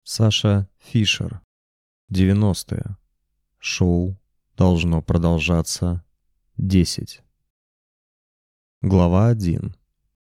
Саша Фишер. 90-е. Шоу должно продолжаться. 10. Глава 1.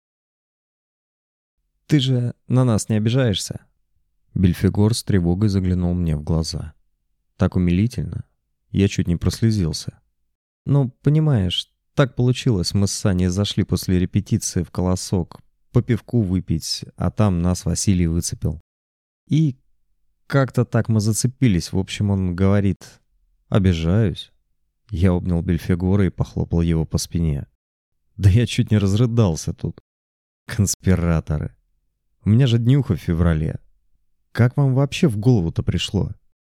«Ты же на нас не обижаешься?» Бельфегор с тревогой заглянул мне в глаза. Так умилительно. Я чуть не прослезился. «Ну, понимаешь, так получилось, мы с Саней зашли после репетиции в «Колосок» по пивку выпить, а там нас Василий выцепил. И как-то так мы зацепились. В общем, он говорит: «Обижаюсь». Я обнял Бельфегора и похлопал его по спине. Да я чуть не разрыдался тут. Конспираторы. У меня же днюха в феврале. Как вам вообще в голову-то пришло?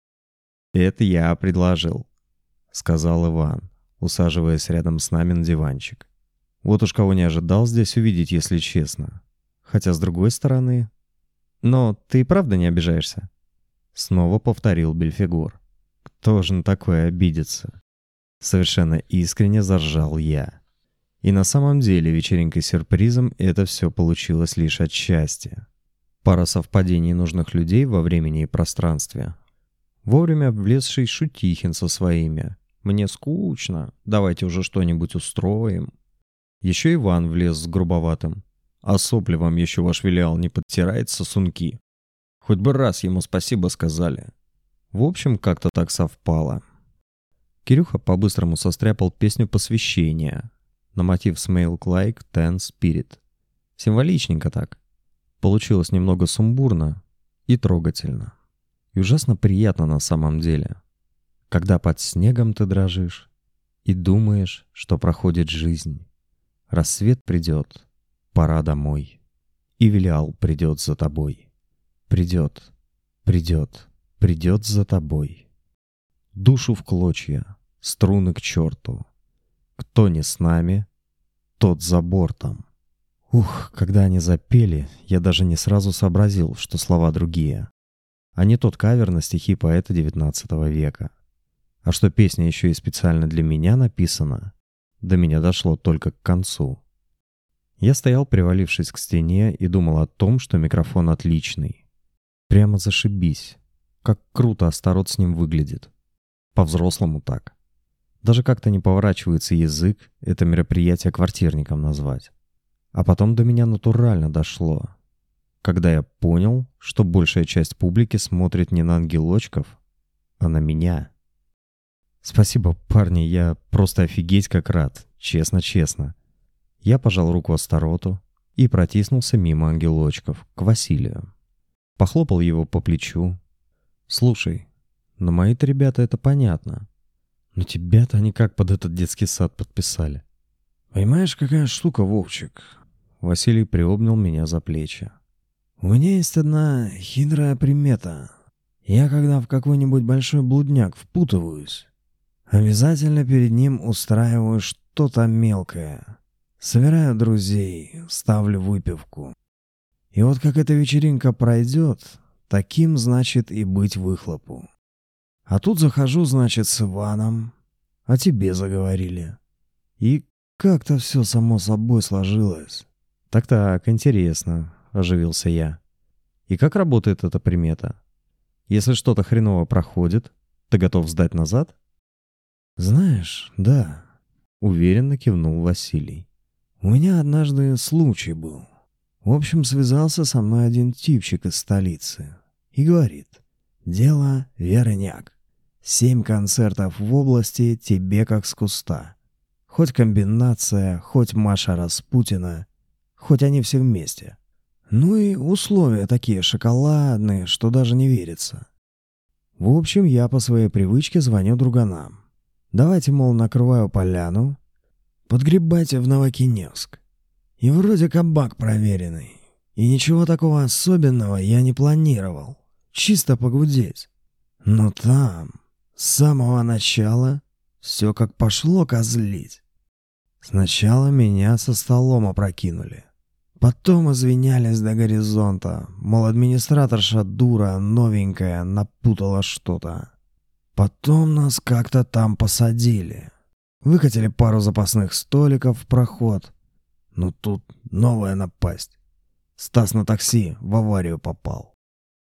Это я предложил, сказал Иван, усаживаясь рядом с нами на диванчик. Вот уж кого не ожидал здесь увидеть, если честно. Хотя с другой стороны... Но ты и правда не обижаешься? Снова повторил Бельфегор. Кто же на такое обидится? Совершенно искренне заржал я. И на самом деле вечеринкой сюрпризом это все получилось лишь отчасти. Пара совпадений нужных людей во времени и пространстве. Вовремя влезший Шутихин со своими: «Мне скучно, давайте уже что-нибудь устроим». Еще Иван влез с грубоватым: «А сопли вам еще ваш филиал не подтирает, сосунки? Хоть бы раз ему спасибо сказали». В общем, как-то так совпало. Кирюха по-быстрому состряпал песню посвящения на мотив «Smell like Teen Spirit». Символичненько так. Получилось немного сумбурно и трогательно. И ужасно приятно на самом деле. Когда под снегом ты дрожишь и думаешь, что проходит жизнь. Рассвет придет, пора домой. И Велиал придет за тобой. Придет, придет, придет за тобой. Душу в клочья, струны к черту. Кто не с нами, тот за бортом. Ух, когда они запели, я даже не сразу сообразил, что слова другие. А не тот кавер на стихи поэта XIX века. А что песня еще и специально для меня написана, до меня дошло только к концу. Я стоял, привалившись к стене, и думал о том, что микрофон отличный. Прямо зашибись. Как круто Астарот с ним выглядит. По-взрослому так. Даже как-то не поворачивается язык это мероприятие квартирником назвать. А потом до меня натурально дошло, когда я понял, что большая часть публики смотрит не на ангелочков, а на меня. Спасибо, парни, я просто офигеть как рад, честно-честно. Я пожал руку Астароту и протиснулся мимо ангелочков к Василию. Похлопал его по плечу. «Слушай, на мои-то ребята это понятно. Но тебя-то они как под этот детский сад подписали?» «Понимаешь, какая штука, Вовчик?» Василий приобнял меня за плечи. «У меня есть одна хитрая примета. Я, когда в какой-нибудь большой блудняк впутываюсь, обязательно перед ним устраиваю что-то мелкое. Собираю друзей, ставлю выпивку. И вот как эта вечеринка пройдет, таким, значит, и быть выхлопу. А тут захожу, значит, с Иваном, о тебе заговорили. И как-то все само собой сложилось». «Так-так, интересно», — оживился я. «И как работает эта примета? Если что-то хреново проходит, ты готов сдать назад?» «Знаешь, да», — уверенно кивнул Василий. «У меня однажды случай был. В общем, связался со мной один типчик из столицы и говорит: дело верняк. 7 концертов в области тебе как с куста. Хоть комбинация, хоть Маша Распутина, хоть они все вместе. Ну и условия такие шоколадные, что даже не верится. В общем, я по своей привычке звоню друганам. Давайте, мол, накрываю поляну, подгребайте в Новокиневск. И вроде кабак проверенный. И ничего такого особенного я не планировал. Чисто погудеть. Но там, с самого начала, все как пошло козлить. Сначала меня со столом опрокинули. Потом извинялись до горизонта, мол, администраторша дура, новенькая, напутала что-то. Потом нас как-то там посадили. Выкатили пару запасных столиков в проход. Но тут новая напасть. Стас на такси в аварию попал.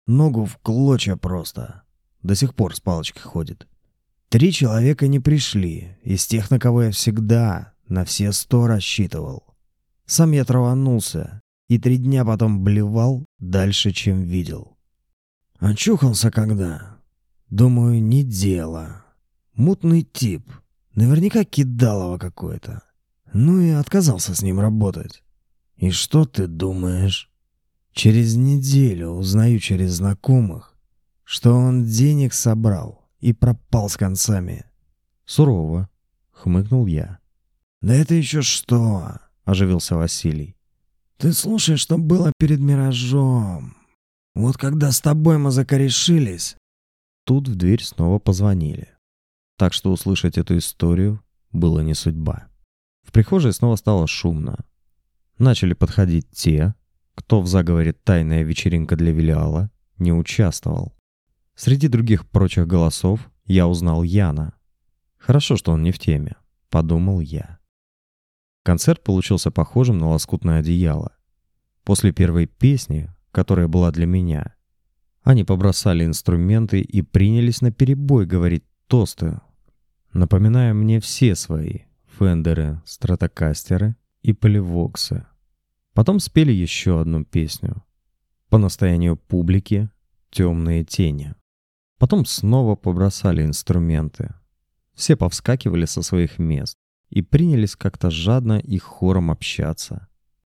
Ногу в клочья просто. До сих пор с палочкой ходит. 3 человека не пришли, из тех, на кого я всегда, на все 100 рассчитывал. Сам я траванулся и 3 дня потом блевал дальше, чем видел. Очухался когда? Думаю, не дело. Мутный тип. Наверняка кидалово какое-то. Ну и отказался с ним работать. И что ты думаешь? Через неделю узнаю через знакомых, что он денег собрал и пропал с концами. Сурово, хмыкнул я. Да это еще что? Оживился Василий. Ты слушай, что было перед миражом. Вот когда с тобой мы закорешились. Тут в дверь снова позвонили. Так что услышать эту историю было не судьба. В прихожей снова стало шумно. Начали подходить те, кто в заговоре «Тайная вечеринка для Велиала» не участвовал. Среди других прочих голосов я узнал Яна. Хорошо, что он не в теме, подумал я. Концерт получился похожим на лоскутное одеяло. После первой песни, которая была для меня, они побросали инструменты и принялись наперебой говорить тосты, напоминая мне все свои фендеры, стратокастеры и поливоксы. Потом спели еще одну песню. По настоянию публики «Темные тени». Потом снова побросали инструменты. Все повскакивали со своих мест и принялись как-то жадно и хором общаться.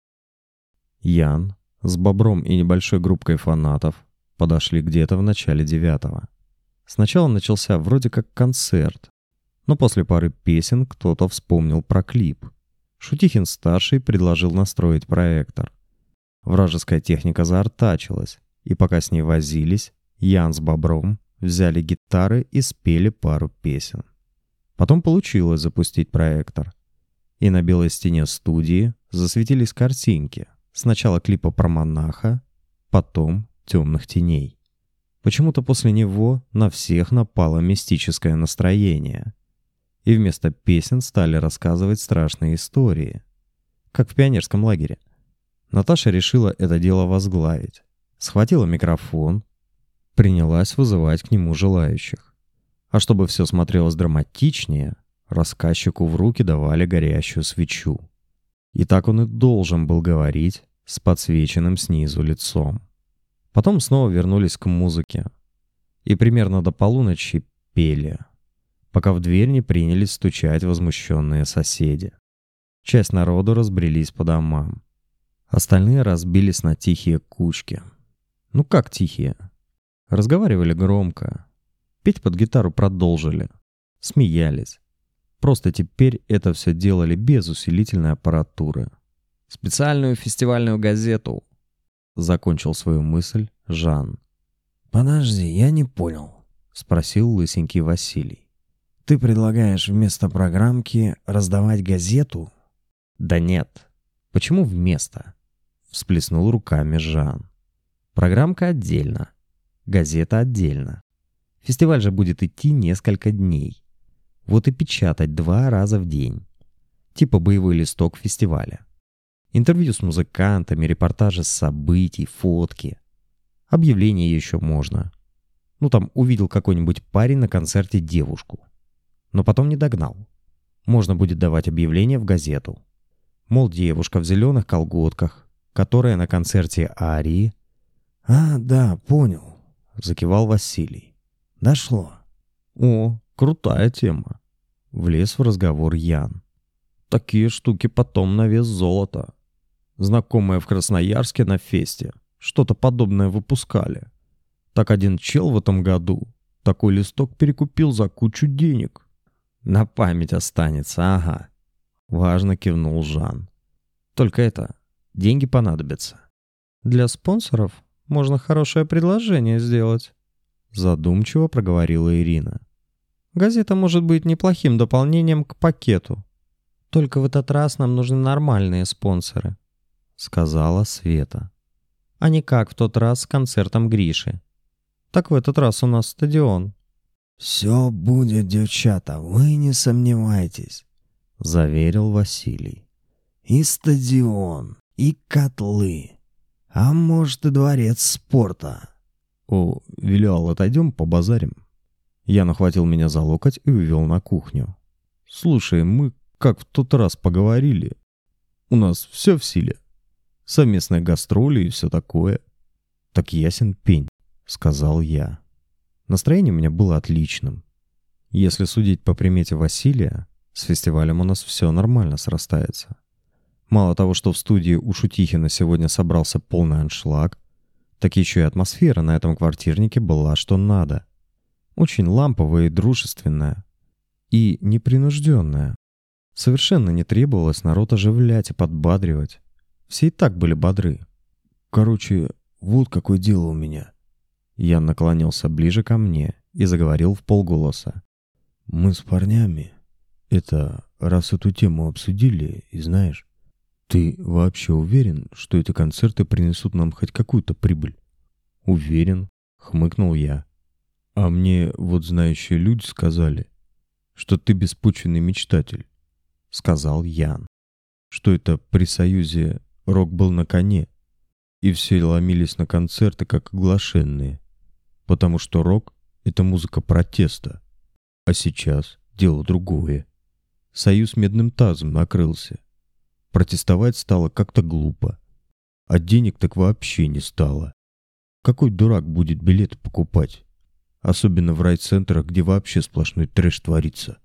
Ян с Бобром и небольшой группкой фанатов подошли где-то в начале 9-го. Сначала начался вроде как концерт, но после пары песен кто-то вспомнил про клип. Шутихин-старший предложил настроить проектор. Вражеская техника заортачилась, и пока с ней возились, Ян с Бобром взяли гитары и спели пару песен. Потом получилось запустить проектор. И на белой стене студии засветились картинки. Сначала клипа про монаха, потом «Темных теней». Почему-то после него на всех напало мистическое настроение. И вместо песен стали рассказывать страшные истории. Как в пионерском лагере. Наташа решила это дело возглавить. Схватила микрофон, принялась вызывать к нему желающих. А чтобы все смотрелось драматичнее, рассказчику в руки давали горящую свечу. И так он и должен был говорить с подсвеченным снизу лицом. Потом снова вернулись к музыке. И примерно до полуночи пели, пока в дверь не принялись стучать возмущенные соседи. Часть народу разбрелись по домам. Остальные разбились на тихие кучки. Ну как тихие? Разговаривали громко. Петь под гитару продолжили. Смеялись. Просто теперь это все делали без усилительной аппаратуры. «Специальную фестивальную газету», — закончил свою мысль Жан. «Подожди, я не понял», — спросил лысенький Василий. «Ты предлагаешь вместо программки раздавать газету?» «Да нет. Почему вместо?» — всплеснул руками Жан. «Программка отдельно. Газета отдельно. Фестиваль же будет идти несколько дней. Вот и печатать 2 раза в день. Типа боевой листок фестиваля. Интервью с музыкантами, репортажи с событий, фотки. Объявления еще можно. Ну там увидел какой-нибудь парень на концерте девушку. Но потом не догнал. Можно будет давать объявление в газету. Мол, девушка в зеленых колготках, которая на концерте Арии». «А, да, понял», — закивал Василий. «Дошло». «О, крутая тема», — влез в разговор Ян. «Такие штуки потом на вес золота. Знакомые в Красноярске на фесте что-то подобное выпускали. Так один чел в этом году такой листок перекупил за кучу денег». «На память останется, ага», — важно кивнул Жан. «Только это, деньги понадобятся». «Для спонсоров можно хорошее предложение сделать», — задумчиво проговорила Ирина. «Газета может быть неплохим дополнением к пакету. Только в этот раз нам нужны нормальные спонсоры», — сказала Света. «А не как в тот раз с концертом Гриши. Так в этот раз у нас стадион». «Все будет, девчата, вы не сомневайтесь», — заверил Василий. «И стадион, и котлы, а может и дворец спорта. О, Вилиал, отойдем, побазарим. Ян охватил меня за локоть и увел на кухню. Слушай, мы как в тот раз поговорили. У нас все в силе. Совместные гастроли и все такое. Так ясен пень, сказал я. Настроение у меня было отличным. Если судить по примете Василия, с фестивалем у нас все нормально срастается. Мало того, что в студии у Шутихина сегодня собрался полный аншлаг, так еще и атмосфера на этом квартирнике была что надо. Очень ламповая и дружественная. И непринужденная. Совершенно не требовалось народ оживлять и подбадривать. Все и так были бодры. Короче, вот какое дело у меня. Ян наклонился ближе ко мне и заговорил вполголоса. Мы с парнями, раз эту тему обсудили, и знаешь, ты вообще уверен, что эти концерты принесут нам хоть какую-то прибыль? Уверен, хмыкнул я. А мне вот знающие люди сказали, что ты беспочвенный мечтатель, сказал Ян. Что это при Союзе рок был на коне, и все ломились на концерты как оглашенные, потому что рок — это музыка протеста. А сейчас дело другое. Союз медным тазом накрылся. Протестовать стало как-то глупо. А денег так вообще не стало. Какой дурак будет билеты покупать? Особенно в райцентрах, где вообще сплошной трэш творится.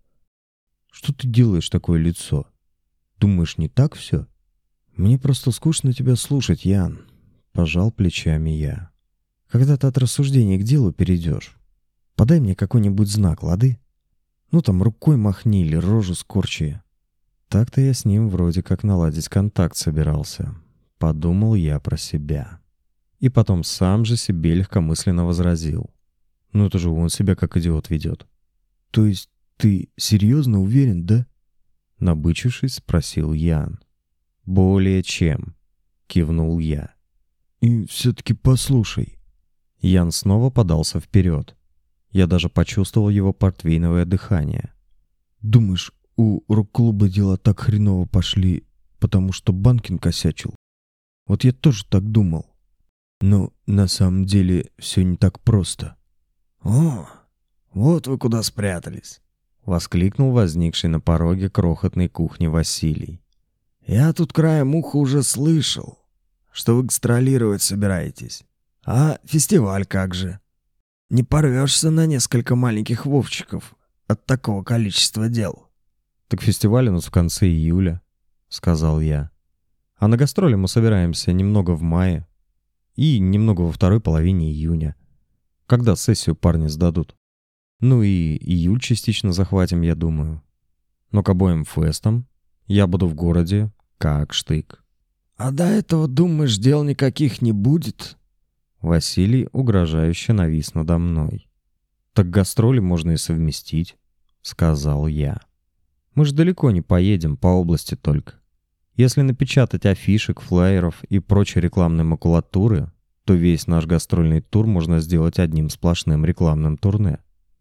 Что ты делаешь такое лицо? Думаешь, не так все? Мне просто скучно тебя слушать, Ян. Пожал плечами я. Когда ты от рассуждений к делу перейдешь, подай мне какой-нибудь знак, лады? Ну там рукой махни или рожу скорчи. Так-то я с ним вроде как наладить контакт собирался. Подумал я про себя. И потом сам же себе легкомысленно возразил. Ну это же он себя как идиот ведет. То есть ты серьезно уверен, да? Набычившись, спросил Ян. Более чем, кивнул я. И все-таки послушай. Ян снова подался вперед. Я даже почувствовал его портвейновое дыхание. Думаешь, у рок-клуба дела так хреново пошли, потому что Банкин косячил? Вот я тоже так думал. Но на самом деле все не так просто. «О, вот вы куда спрятались!» — воскликнул возникший на пороге крохотной кухни Василий. «Я тут краем уха уже слышал, что вы гастролировать собираетесь. А фестиваль как же? Не порвешься на несколько маленьких Вовчиков от такого количества дел?» «Так фестиваль у нас в конце июля», — сказал я. «А на гастроли мы собираемся немного в мае и немного во второй половине июня, когда сессию парни сдадут. Ну и июль частично захватим, я думаю. Но к обоим фестам я буду в городе как штык». «А до этого, думаешь, дел никаких не будет?» Василий угрожающе навис надо мной. «Так гастроли можно и совместить», — сказал я. «Мы ж далеко не поедем, по области только. Если напечатать афишек, флаеров и прочей рекламной макулатуры, то весь наш гастрольный тур можно сделать одним сплошным рекламным турне».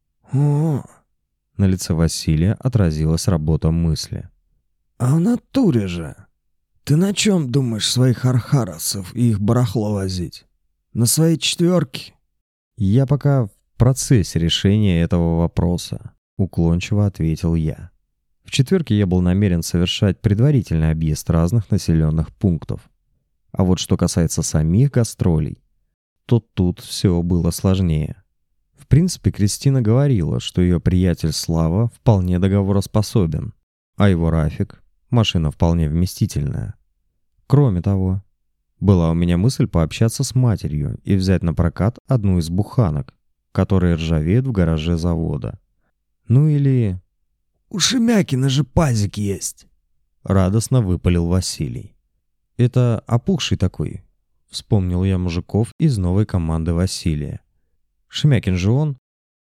«О!» На лице Василия отразилась работа мысли. «А в натуре же! Ты на чем думаешь своих архаросов и их барахло возить? На своей четверке?» «Я пока в процессе решения этого вопроса», — уклончиво ответил я. В четверке я был намерен совершать предварительный объезд разных населенных пунктов. А вот что касается самих гастролей, то тут все было сложнее. В принципе, Кристина говорила, что ее приятель Слава вполне договороспособен, а его Рафик — машина вполне вместительная. Кроме того, была у меня мысль пообщаться с матерью и взять на прокат одну из буханок, которые ржавеют в гараже завода. Ну или... «У Шемякина же пазик есть!» — радостно выпалил Василий. «Это опухший такой», — вспомнил я мужиков из новой команды Василия. «Шемякин же он.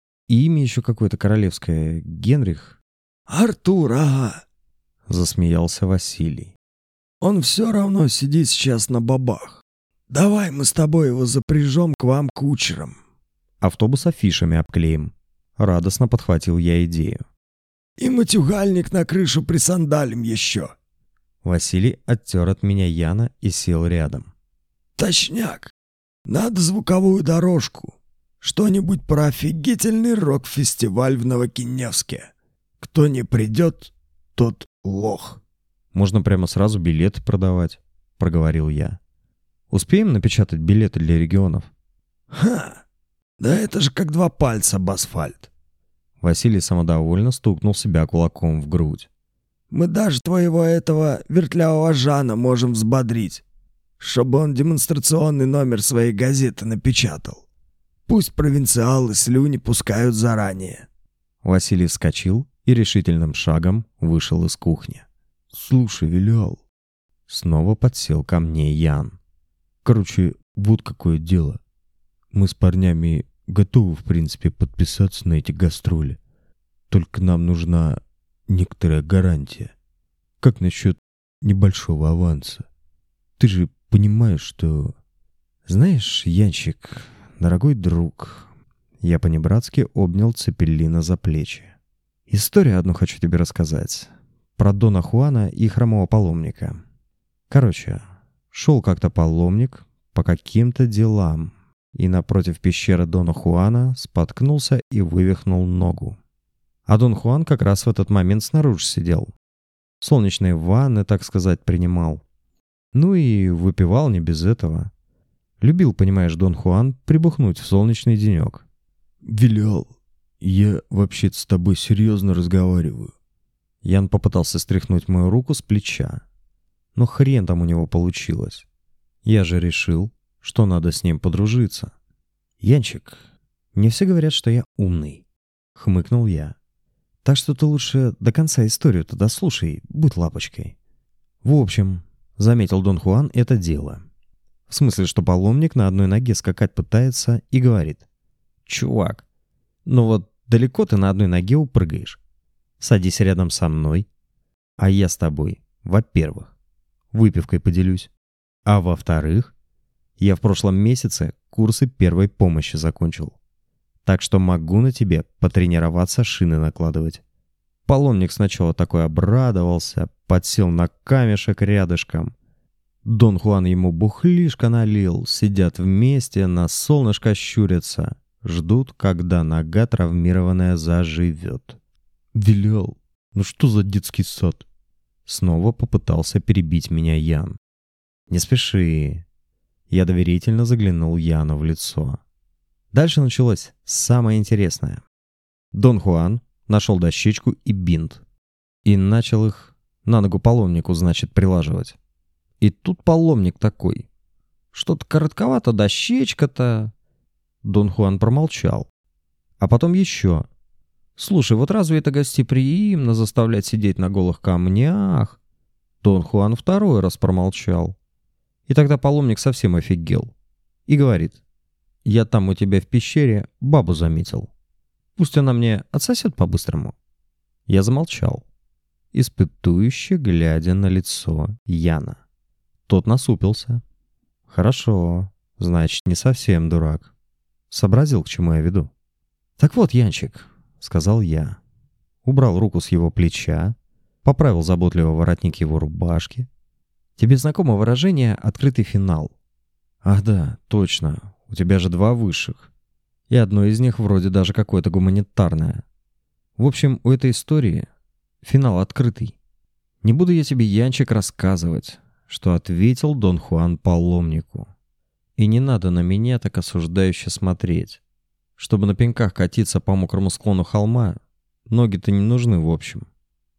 И имя еще какое-то королевское. Генрих». «Артур, ага!» — засмеялся Василий. «Он все равно сидит сейчас на бабах. Давай мы с тобой его запряжем к вам кучером. Автобус афишами обклеим». Радостно подхватил я идею. «И матюгальник на крышу присандалим еще». Василий оттер от меня Яна и сел рядом. «Точняк. Надо звуковую дорожку. Что-нибудь про офигительный рок-фестиваль в Новокиневске. Кто не придет, тот лох». «Можно прямо сразу билеты продавать», — проговорил я. «Успеем напечатать билеты для регионов?» «Ха! Да это же как 2 пальца об асфальт». Василий самодовольно стукнул себя кулаком в грудь. «Мы даже твоего этого вертлявого Жана можем взбодрить, чтобы он демонстрационный номер своей газеты напечатал. Пусть провинциалы слюни пускают заранее». Василий вскочил и решительным шагом вышел из кухни. «Слушай, Вилиал», — снова подсел ко мне Ян. «Короче, вот какое дело. Мы с парнями готовы, в принципе, подписаться на эти гастроли. Только нам нужна некоторая гарантия. Как насчет небольшого аванса? Ты же понимаешь, что...» «Знаешь, Янчик, дорогой друг...» Я по-небратски обнял Цепеллина за плечи. «Историю одну хочу тебе рассказать. Про Дона Хуана и хромого паломника. Короче, шел как-то паломник по каким-то делам, и напротив пещеры Дона Хуана споткнулся и вывихнул ногу. А Дон Хуан как раз в этот момент снаружи сидел. Солнечные ванны, так сказать, принимал. Ну и выпивал не без этого. Любил, понимаешь, Дон Хуан прибухнуть в солнечный денек». «Вилиал, я вообще-то с тобой серьезно разговариваю». Ян попытался стряхнуть мою руку с плеча. Но хрен там у него получилось. Я же решил, что надо с ним подружиться. «Янчик, не все говорят, что я умный», — хмыкнул я. «Так что ты лучше до конца историю-то дослушай, будь лапочкой». В общем, заметил Дон Хуан это дело. В смысле, что паломник на одной ноге скакать пытается и говорит: «Чувак, ну вот далеко ты на одной ноге упрыгаешь. Садись рядом со мной, а я с тобой, во-первых, выпивкой поделюсь, а во-вторых, я в прошлом месяце курсы первой помощи закончил. Так что могу на тебе потренироваться шины накладывать». Паломник сначала такой обрадовался, подсел на камешек рядышком. Дон Хуан ему бухлишко налил, сидят вместе, на солнышко щурятся, ждут, когда нога травмированная заживет. «Вилиал, ну что за детский сад?» Снова попытался перебить меня Ян. «Не спеши». Я доверительно заглянул Яну в лицо. Дальше началось самое интересное. Дон Хуан нашел дощечку и бинт. И начал их на ногу паломнику, значит, прилаживать. И тут паломник такой: «Что-то коротковато дощечка-то». Дон Хуан промолчал. А потом еще: «Слушай, вот разве это гостеприимно заставлять сидеть на голых камнях?» Дон Хуан второй раз промолчал. И тогда паломник совсем офигел. И говорит: «Я там у тебя в пещере бабу заметил. Пусть она мне отсосет по-быстрому». Я замолчал, испытующе глядя на лицо Яна. Тот насупился. «Хорошо, значит, не совсем дурак. Сообразил, к чему я веду». «Так вот, Янчик», — сказал я. Убрал руку с его плеча, поправил заботливо воротник его рубашки. «Тебе знакомо выражение «открытый финал»?» «Ах да, точно, у тебя же 2 высших. И одно из них вроде даже какое-то гуманитарное. В общем, у этой истории финал открытый. Не буду я тебе, Янчик, рассказывать, что ответил Дон Хуан паломнику. И не надо на меня так осуждающе смотреть. Чтобы на пеньках катиться по мокрому склону холма, ноги-то не нужны в общем».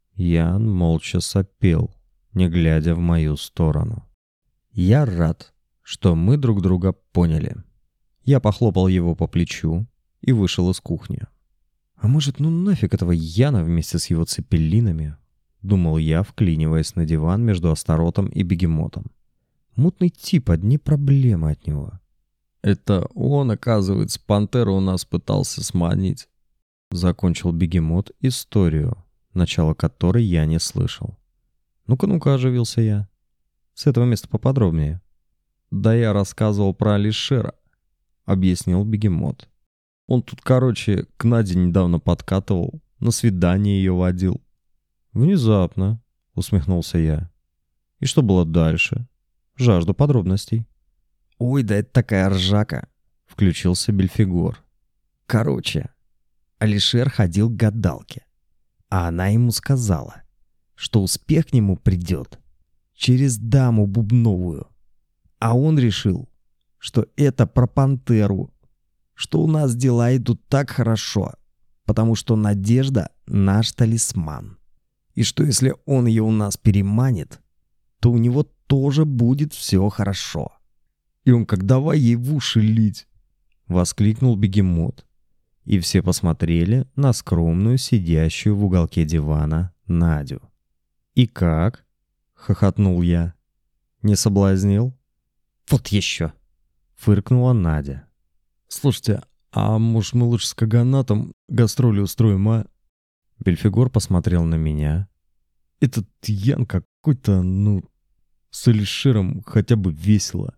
Ян молча сопел, не глядя в мою сторону. Я рад, что мы друг друга поняли. Я похлопал его по плечу и вышел из кухни. «А может, ну нафиг этого Яна вместе с его цепеллинами?» — думал я, вклиниваясь на диван между Астаротом и Бегемотом. «Мутный тип, одни проблемы от него». «Это он, оказывается, пантеру у нас пытался сманить», — закончил Бегемот историю, начало которой я не слышал. «Ну-ка, оживился я. С этого места поподробнее». «Да я рассказывал про Алишера», — объяснил Бегемот. «Он тут, короче, к Наде недавно подкатывал, на свидание ее водил». «Внезапно», — усмехнулся я. «И что было дальше? Жажду подробностей». «Ой, да это такая ржака», — включился Бельфигор. Короче, Алишер ходил к гадалке, а она ему сказала, что успех к нему придет через даму бубновую. А он решил, что это про пантеру, что у нас дела идут так хорошо, потому что надежда — наш талисман. И что если он ее у нас переманит, то у него тоже будет все хорошо. И он как давай ей в уши лить, воскликнул бегемот. И все посмотрели на скромную, сидящую в уголке дивана Надю. «И как?» — хохотнул я. «Не соблазнил?» «Вот еще!» — фыркнула Надя. «Слушайте, а может мы лучше с Каганатом гастроли устроим, а?» Бельфигор посмотрел на меня. «Этот Ян какой-то, с Алишером хотя бы весело.